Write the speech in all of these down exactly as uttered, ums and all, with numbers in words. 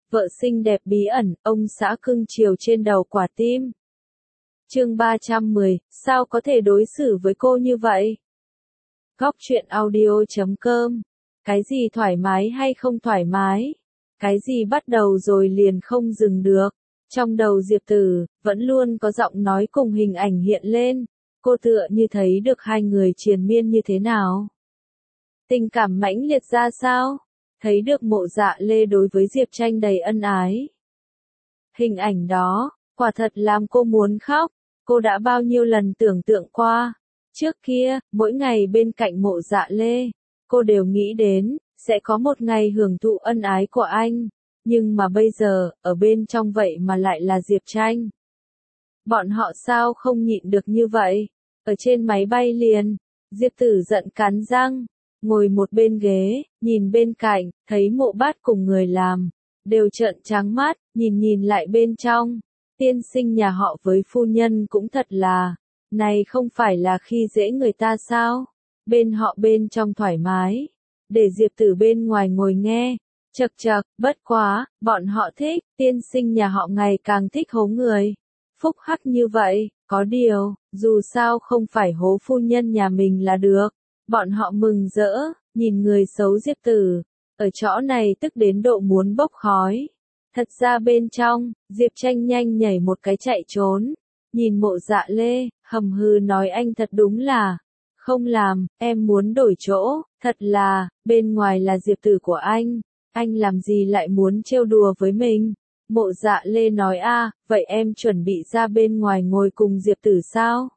vợ xinh đẹp bí ẩn, ông xã cưng chiều trên đầu quả tim. Chương ba trăm mười, sao có thể đối xử với cô như vậy? Góc truyện audio chấm com. Cái gì thoải mái hay không thoải mái? Cái gì bắt đầu rồi liền không dừng được? Trong đầu Diệp Tử, vẫn luôn có giọng nói cùng hình ảnh hiện lên, cô tựa như thấy được hai người triền miên như thế nào. Tình cảm mãnh liệt ra sao? Thấy được Mộ Dạ Lê đối với Diệp Tranh đầy ân ái. Hình ảnh đó, quả thật làm cô muốn khóc, cô đã bao nhiêu lần tưởng tượng qua. Trước kia, mỗi ngày bên cạnh Mộ Dạ Lê, cô đều nghĩ đến, sẽ có một ngày hưởng thụ ân ái của anh. Nhưng mà bây giờ, ở bên trong vậy mà lại là Diệp Tranh. Bọn họ sao không nhịn được như vậy? Ở trên máy bay liền, Diệp Tử giận cắn răng, ngồi một bên ghế, nhìn bên cạnh, thấy Mộ Bát cùng người làm, đều trợn trắng mắt, nhìn nhìn lại bên trong. Tiên sinh nhà họ với phu nhân cũng thật là, này không phải là khi dễ người ta sao? Bên họ bên trong thoải mái, để Diệp Tử bên ngoài ngồi nghe. Chậc chậc, bất quá, bọn họ thích, tiên sinh nhà họ ngày càng thích hố người. Phúc hắc như vậy, có điều, dù sao không phải hố phu nhân nhà mình là được. Bọn họ mừng rỡ, nhìn người xấu Diệp Tử, ở chỗ này tức đến độ muốn bốc khói. Thật ra bên trong, Diệp Tranh nhanh nhảy một cái chạy trốn, nhìn Mộ Dạ Lê, hầm hừ nói anh thật đúng là, không làm, em muốn đổi chỗ, thật là, bên ngoài là Diệp Tử của anh, anh làm gì lại muốn trêu đùa với mình. Mộ Dạ Lê nói a, vậy em chuẩn bị ra bên ngoài ngồi cùng Diệp Tử sao?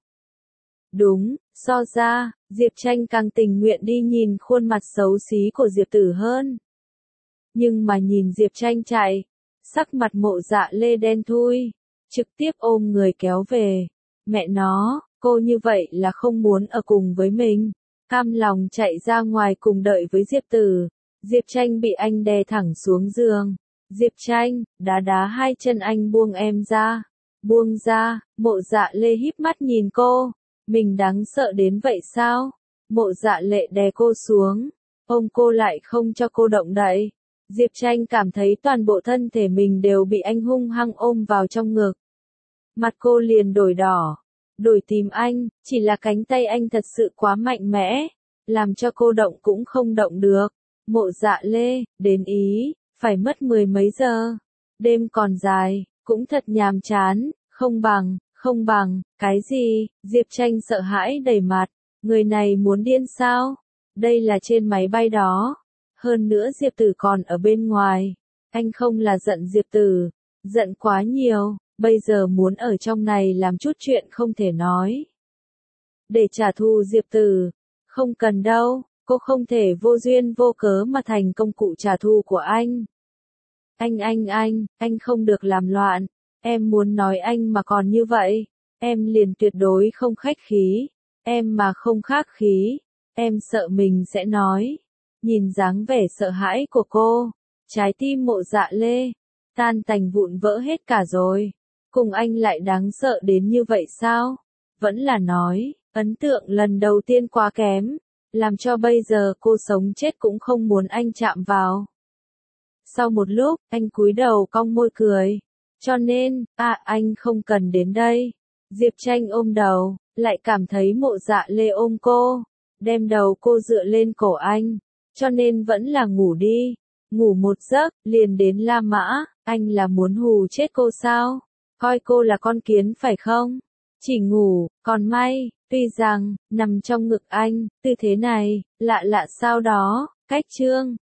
Đúng, so ra, Diệp Tranh càng tình nguyện đi nhìn khuôn mặt xấu xí của Diệp Tử hơn. Nhưng mà nhìn Diệp Tranh chạy, sắc mặt Mộ Dạ Lê đen thui, trực tiếp ôm người kéo về. Mẹ nó, cô như vậy là không muốn ở cùng với mình, cam lòng chạy ra ngoài cùng đợi với Diệp Tử. Diệp Tranh bị anh đè thẳng xuống giường. Diệp Tranh, đá đá hai chân anh buông em ra. Buông ra, Mộ Dạ Lê híp mắt nhìn cô. Mình đáng sợ đến vậy sao? Mộ Dạ Lệ đè cô xuống, ôm cô lại không cho cô động đậy. Diệp Tranh cảm thấy toàn bộ thân thể mình đều bị anh hung hăng ôm vào trong ngực. Mặt cô liền đổi đỏ, đổi tìm anh, chỉ là cánh tay anh thật sự quá mạnh mẽ, làm cho cô động cũng không động được. Mộ Dạ Lê, đến ý, phải mất mười mấy giờ. Đêm còn dài, cũng thật nhàm chán, không bằng, không bằng, cái gì? Diệp Tranh sợ hãi đầy mặt, người này muốn điên sao? Đây là trên máy bay đó. Hơn nữa Diệp Tử còn ở bên ngoài. Anh không là giận Diệp Tử, giận quá nhiều, bây giờ muốn ở trong này làm chút chuyện không thể nói. Để trả thù Diệp Tử, không cần đâu, cô không thể vô duyên vô cớ mà thành công cụ trả thù của anh. Anh anh anh, anh không được làm loạn, em muốn nói anh mà còn như vậy, em liền tuyệt đối không khách khí, em mà không khách khí, em sợ mình sẽ nói. Nhìn dáng vẻ sợ hãi của cô, trái tim Mộ Dạ Lê tan tành vụn vỡ hết cả rồi. Cùng anh lại đáng sợ đến như vậy sao? Vẫn là nói, ấn tượng lần đầu tiên quá kém, làm cho bây giờ cô sống chết cũng không muốn anh chạm vào. Sau một lúc, anh cúi đầu cong môi cười. Cho nên, à anh không cần đến đây. Diệp Tranh ôm đầu, lại cảm thấy Mộ Dạ Lê ôm cô, đem đầu cô dựa lên cổ anh. Cho nên vẫn là ngủ đi. Ngủ một giấc, liền đến La Mã, anh là muốn hù chết cô sao? Coi cô là con kiến phải không? Chỉ ngủ, còn may, tuy rằng, nằm trong ngực anh, tư thế này, lạ lạ sao đó, cách chương,